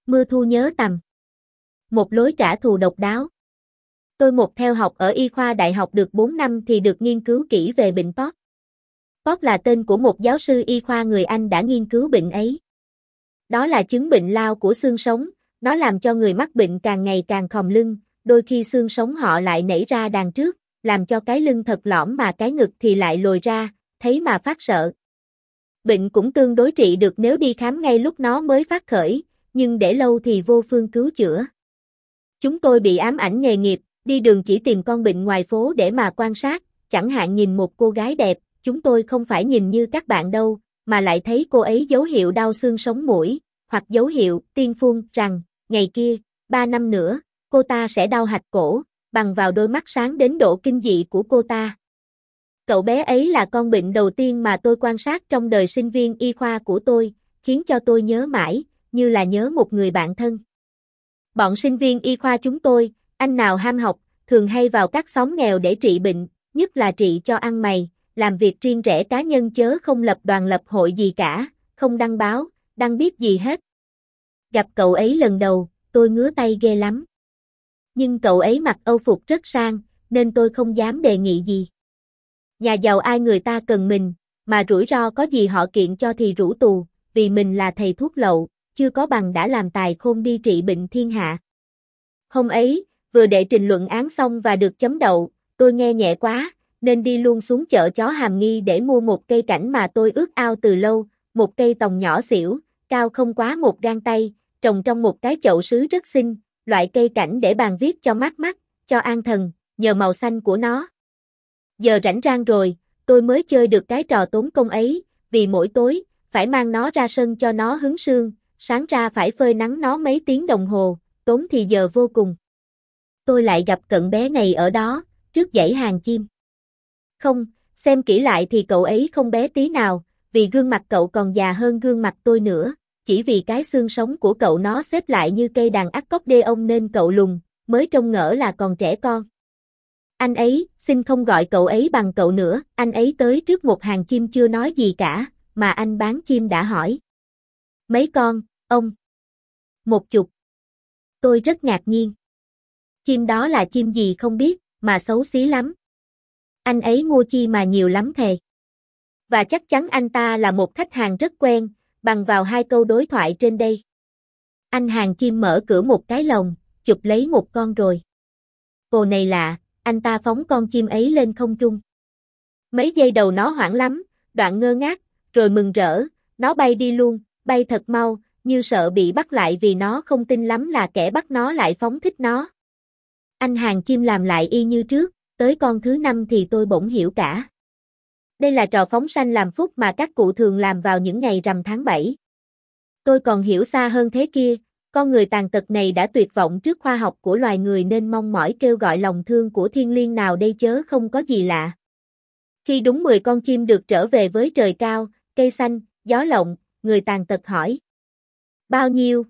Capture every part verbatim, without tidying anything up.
Mưa thu nhớ tầm. Một lối trả thù độc đáo. Tôi một theo học ở y khoa đại học được bốn năm thì được nghiên cứu kỹ về bệnh Pox. Pox là tên của một giáo sư y khoa người Anh đã nghiên cứu bệnh ấy. Đó là chứng bệnh lao của xương sống, nó làm cho người mắc bệnh càng ngày càng khom lưng, đôi khi xương sống họ lại nảy ra đằng trước, làm cho cái lưng thật lõm mà cái ngực thì lại lồi ra, thấy mà phát sợ. Bệnh cũng tương đối trị được nếu đi khám ngay lúc nó mới phát khởi, nhưng để lâu thì vô phương cứu chữa. Chúng tôi bị ám ảnh nghề nghiệp, đi đường chỉ tìm con bệnh ngoài phố để mà quan sát, chẳng hạn nhìn một cô gái đẹp, chúng tôi không phải nhìn như các bạn đâu, mà lại thấy cô ấy dấu hiệu đau xương sống mũi, hoặc dấu hiệu tiên phun rằng, ngày kia, ba năm nữa, cô ta sẽ đau hạch cổ, bằng vào đôi mắt sáng đến độ kinh dị của cô ta. Cậu bé ấy là con bệnh đầu tiên mà tôi quan sát trong đời sinh viên y khoa của tôi, khiến cho tôi nhớ mãi, như là nhớ một người bạn thân. Bọn sinh viên y khoa chúng tôi, anh nào ham học, thường hay vào các xóm nghèo để trị bệnh, nhất là trị cho ăn mày, làm việc riêng rẽ cá nhân chớ không lập đoàn lập hội gì cả, không đăng báo, đăng biết gì hết. Gặp cậu ấy lần đầu, tôi ngứa tay ghê lắm. Nhưng cậu ấy mặc âu phục rất sang, nên tôi không dám đề nghị gì. Nhà giàu ai người ta cần mình, mà rủi ro có gì họ kiện cho thì rủ tù, vì mình là thầy thuốc lậu, chưa có bằng đã làm tài khôn đi trị bệnh thiên hạ. Hôm ấy, vừa đệ trình luận án xong và được chấm đậu, tôi nghe nhẹ quá, nên đi luôn xuống chợ chó Hàm Nghi để mua một cây cảnh mà tôi ước ao từ lâu, một cây tòng nhỏ xỉu, cao không quá một gang tay, trồng trong một cái chậu sứ rất xinh, loại cây cảnh để bàn viết cho mát mắt, cho an thần, nhờ màu xanh của nó. Giờ rảnh rang rồi, tôi mới chơi được cái trò tốn công ấy, vì mỗi tối, phải mang nó ra sân cho nó hứng sương, sáng ra phải phơi nắng nó mấy tiếng đồng hồ, tốn thì giờ vô cùng. Tôi lại gặp cận bé này ở đó, trước dãy hàng chim. Không, xem kỹ lại thì cậu ấy không bé tí nào, vì gương mặt cậu còn già hơn gương mặt tôi nữa, chỉ vì cái xương sống của cậu nó xếp lại như cây đàn ác cóc đê ông nên cậu lùn, mới trông ngỡ là còn trẻ con. Anh ấy, xin không gọi cậu ấy bằng cậu nữa, anh ấy tới trước một hàng chim chưa nói gì cả, mà anh bán chim đã hỏi. Mấy con, ông? Một chục. Tôi rất ngạc nhiên. Chim đó là chim gì không biết, mà xấu xí lắm. Anh ấy mua chi mà nhiều lắm thề. Và chắc chắn anh ta là một khách hàng rất quen, bằng vào hai câu đối thoại trên đây. Anh hàng chim mở cửa một cái lồng, chụp lấy một con rồi. Cô này lạ, anh ta phóng con chim ấy lên không trung. Mấy giây đầu nó hoảng lắm, đoạn ngơ ngác, rồi mừng rỡ, nó bay đi luôn, bay thật mau, như sợ bị bắt lại vì nó không tin lắm là kẻ bắt nó lại phóng thích nó. Anh hàng chim làm lại y như trước, tới con thứ năm thì tôi bỗng hiểu cả. Đây là trò phóng sanh làm phúc mà các cụ thường làm vào những ngày rằm tháng bảy. Tôi còn hiểu xa hơn thế kia, con người tàn tật này đã tuyệt vọng trước khoa học của loài người nên mong mỏi kêu gọi lòng thương của thiên liêng nào đây chớ không có gì lạ. Khi đúng mười con chim được trở về với trời cao, cây xanh, gió lộng, người tàn tật hỏi. Bao nhiêu?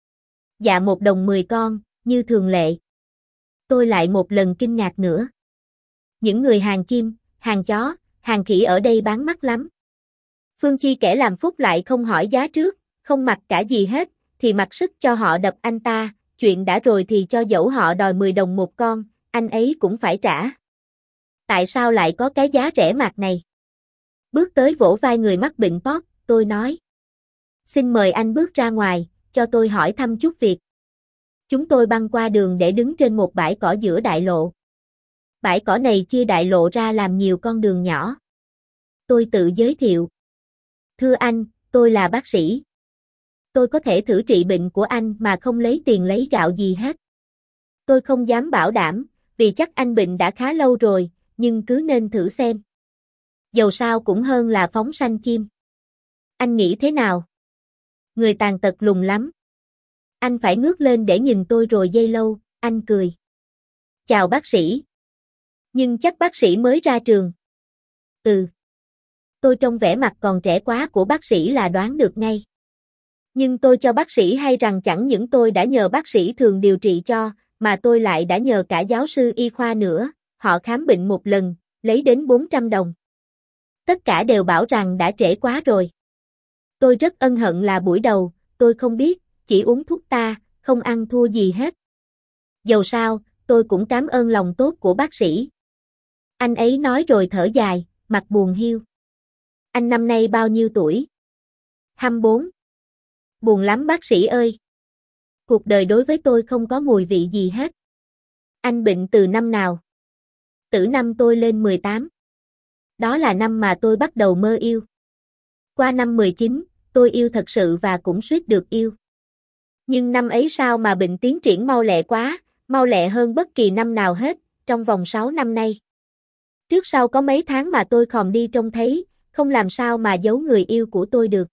Dạ một đồng mười con, như thường lệ. Tôi lại một lần kinh ngạc nữa. Những người hàng chim, hàng chó, hàng khỉ ở đây bán mắc lắm. Phương chi kẻ làm phúc lại không hỏi giá trước, không mặc cả gì hết, thì mặc sức cho họ đập anh ta, chuyện đã rồi thì cho dẫu họ đòi mười đồng một con, anh ấy cũng phải trả. Tại sao lại có cái giá rẻ mạt này? Bước tới vỗ vai người mắc bệnh Pox, tôi nói. Xin mời anh bước ra ngoài, cho tôi hỏi thăm chút việc. Chúng tôi băng qua đường để đứng trên một bãi cỏ giữa đại lộ. Bãi cỏ này chia đại lộ ra làm nhiều con đường nhỏ. Tôi tự giới thiệu. Thưa anh, tôi là bác sĩ. Tôi có thể thử trị bệnh của anh mà không lấy tiền lấy gạo gì hết. Tôi không dám bảo đảm, vì chắc anh bệnh đã khá lâu rồi, nhưng cứ nên thử xem. Dầu sao cũng hơn là phóng sanh chim. Anh nghĩ thế nào? Người tàn tật lùn lắm. Anh phải ngước lên để nhìn tôi rồi giây lâu, anh cười. Chào bác sĩ. Nhưng chắc bác sĩ mới ra trường. Ừ. Tôi trông vẻ mặt còn trẻ quá của bác sĩ là đoán được ngay. Nhưng tôi cho bác sĩ hay rằng chẳng những tôi đã nhờ bác sĩ thường điều trị cho, mà tôi lại đã nhờ cả giáo sư y khoa nữa, họ khám bệnh một lần, lấy đến bốn trăm đồng. Tất cả đều bảo rằng đã trễ quá rồi. Tôi rất ân hận là buổi đầu, tôi không biết, chỉ uống thuốc ta, không ăn thua gì hết. Dầu sao, tôi cũng cảm ơn lòng tốt của bác sĩ. Anh ấy nói rồi thở dài, mặt buồn hiu. Anh năm nay bao nhiêu tuổi? hai mươi bốn. Buồn lắm bác sĩ ơi. Cuộc đời đối với tôi không có mùi vị gì hết. Anh bệnh từ năm nào? Từ năm tôi lên mười tám. Đó là năm mà tôi bắt đầu mơ yêu. Qua năm mười chín, tôi yêu thật sự và cũng suýt được yêu. Nhưng năm ấy sao mà bệnh tiến triển mau lẹ quá, mau lẹ hơn bất kỳ năm nào hết, trong vòng sáu năm nay. Trước sau có mấy tháng mà tôi khòm đi trông thấy, không làm sao mà giấu người yêu của tôi được.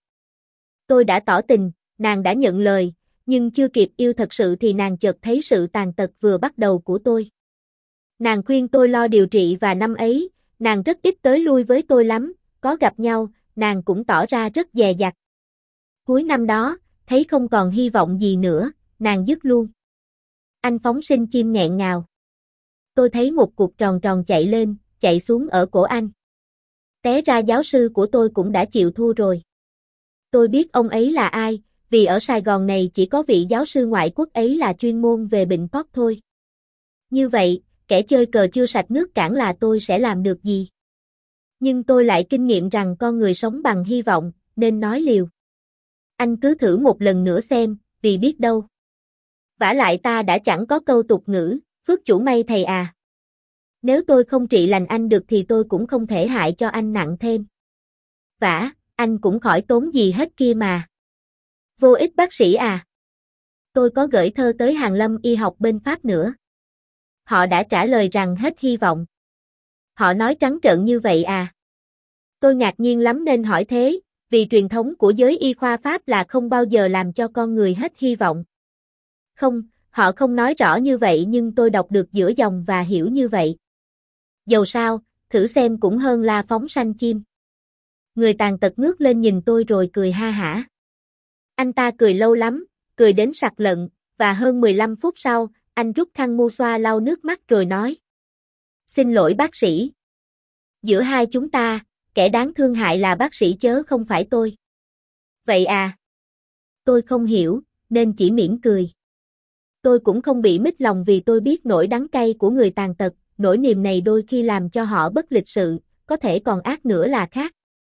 Tôi đã tỏ tình, nàng đã nhận lời, nhưng chưa kịp yêu thật sự thì nàng chợt thấy sự tàn tật vừa bắt đầu của tôi. Nàng khuyên tôi lo điều trị và năm ấy, nàng rất ít tới lui với tôi lắm, có gặp nhau, nàng cũng tỏ ra rất dè dặt. Cuối năm đó, thấy không còn hy vọng gì nữa, nàng dứt luôn. Anh phóng sinh chim nghẹn ngào. Tôi thấy một cục tròn tròn chạy lên, chạy xuống ở cổ anh. Té ra giáo sư của tôi cũng đã chịu thua rồi. Tôi biết ông ấy là ai, vì ở Sài Gòn này chỉ có vị giáo sư ngoại quốc ấy là chuyên môn về bệnh póc thôi. Như vậy, kẻ chơi cờ chưa sạch nước cản là tôi sẽ làm được gì? Nhưng tôi lại kinh nghiệm rằng con người sống bằng hy vọng, nên nói liều. Anh cứ thử một lần nữa xem, vì biết đâu. Vả lại ta đã chẳng có câu tục ngữ, phước chủ may thầy à. Nếu tôi không trị lành anh được thì tôi cũng không thể hại cho anh nặng thêm. Vả, anh cũng khỏi tốn gì hết kia mà. Vô ích bác sĩ à. Tôi có gửi thơ tới Hàn Lâm y học bên Pháp nữa. Họ đã trả lời rằng hết hy vọng. Họ nói trắng trợn như vậy à. Tôi ngạc nhiên lắm nên hỏi thế, vì truyền thống của giới y khoa Pháp là không bao giờ làm cho con người hết hy vọng. Không, họ không nói rõ như vậy nhưng tôi đọc được giữa dòng và hiểu như vậy. Dầu sao, thử xem cũng hơn là phóng sanh chim. Người tàn tật ngước lên nhìn tôi rồi cười ha hả. Anh ta cười lâu lắm, cười đến sặc lận, và hơn mười lăm phút sau, anh rút khăn mu xoa lau nước mắt rồi nói. Xin lỗi bác sĩ. Giữa hai chúng ta, kẻ đáng thương hại là bác sĩ chớ không phải tôi. Vậy à? Tôi không hiểu, nên chỉ mỉm cười. Tôi cũng không bị mít lòng vì tôi biết nỗi đắng cay của người tàn tật, nỗi niềm này đôi khi làm cho họ bất lịch sự, có thể còn ác nữa là khác.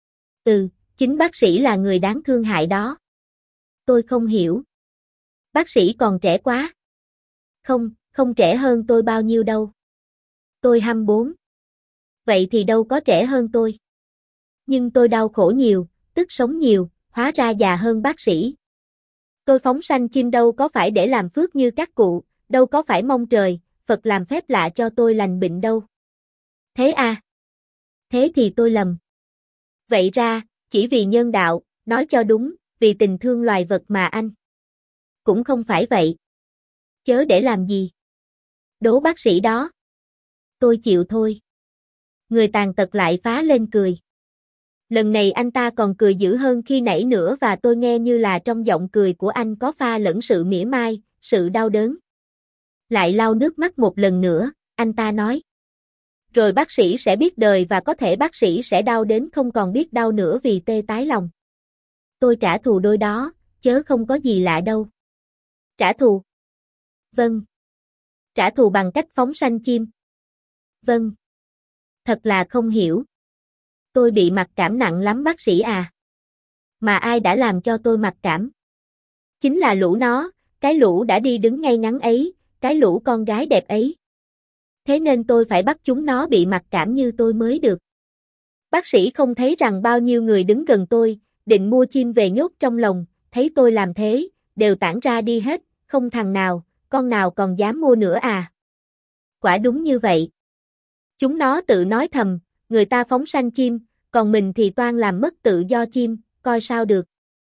Ừ, chính bác sĩ là người đáng thương hại đó. Tôi không hiểu. Bác sĩ còn trẻ quá. Không, không trẻ hơn tôi bao nhiêu đâu. Tôi hai mươi bốn. Vậy thì đâu có trẻ hơn tôi. Nhưng tôi đau khổ nhiều, tức sống nhiều, hóa ra già hơn bác sĩ. Tôi phóng sanh chim đâu có phải để làm phước như các cụ, đâu có phải mong trời, Phật làm phép lạ cho tôi lành bệnh đâu. Thế à? Thế thì tôi lầm. Vậy ra, chỉ vì nhân đạo, nói cho đúng, vì tình thương loài vật mà anh. Cũng không phải vậy. Chớ để làm gì? Đố bác sĩ đó. Tôi chịu thôi. Người tàn tật lại phá lên cười. Lần này anh ta còn cười dữ hơn khi nãy nữa và tôi nghe như là trong giọng cười của anh có pha lẫn sự mỉa mai, sự đau đớn. Lại lau nước mắt một lần nữa, anh ta nói. Rồi bác sĩ sẽ biết đời và có thể bác sĩ sẽ đau đến không còn biết đau nữa vì tê tái lòng. Tôi trả thù đôi đó, chớ không có gì lạ đâu. Trả thù? Vâng. Trả thù bằng cách phóng sanh chim? Vâng. Thật là không hiểu. Tôi bị mặc cảm nặng lắm bác sĩ à. Mà ai đã làm cho tôi mặc cảm? Chính là lũ nó, cái lũ đã đi đứng ngay ngắn ấy, cái lũ con gái đẹp ấy. Thế nên tôi phải bắt chúng nó bị mặc cảm như tôi mới được. Bác sĩ không thấy rằng bao nhiêu người đứng gần tôi, định mua chim về nhốt trong lồng, thấy tôi làm thế, đều tản ra đi hết, không thằng nào, con nào còn dám mua nữa à. Quả đúng như vậy. Chúng nó tự nói thầm, người ta phóng sanh chim, còn mình thì toan làm mất tự do chim, coi sao được.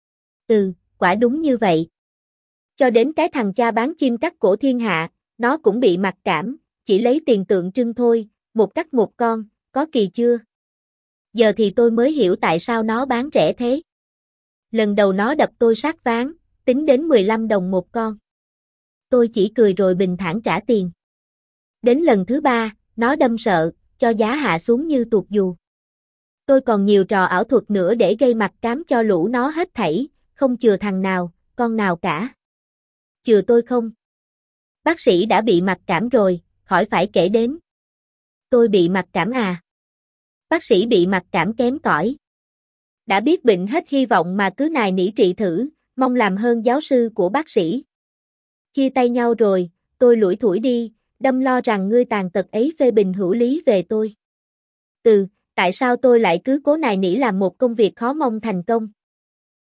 Ừ, quả đúng như vậy. Cho đến cái thằng cha bán chim cắt cổ thiên hạ, nó cũng bị mặc cảm, chỉ lấy tiền tượng trưng thôi, một cắt một con, có kỳ chưa? Giờ thì tôi mới hiểu tại sao nó bán rẻ thế. Lần đầu nó đập tôi sát ván, tính đến mười lăm đồng một con. Tôi chỉ cười rồi bình thản trả tiền. Đến lần thứ ba, nó đâm sợ, cho giá hạ xuống như tuột dù. Tôi còn nhiều trò ảo thuật nữa để gây mặc cám cho lũ nó hết thảy, không chừa thằng nào, con nào cả. Chừa tôi không? Bác sĩ đã bị mặc cảm rồi, khỏi phải kể đến. Tôi bị mặc cảm à? Bác sĩ bị mặc cảm kém cỏi. Đã biết bệnh hết hy vọng mà cứ nài nỉ trị thử, mong làm hơn giáo sư của bác sĩ. Chia tay nhau rồi, tôi lủi thủi đi, đâm lo rằng ngươi tàn tật ấy phê bình hữu lý về tôi. Ừ, tại sao tôi lại cứ cố nài nỉ làm một công việc khó mong thành công?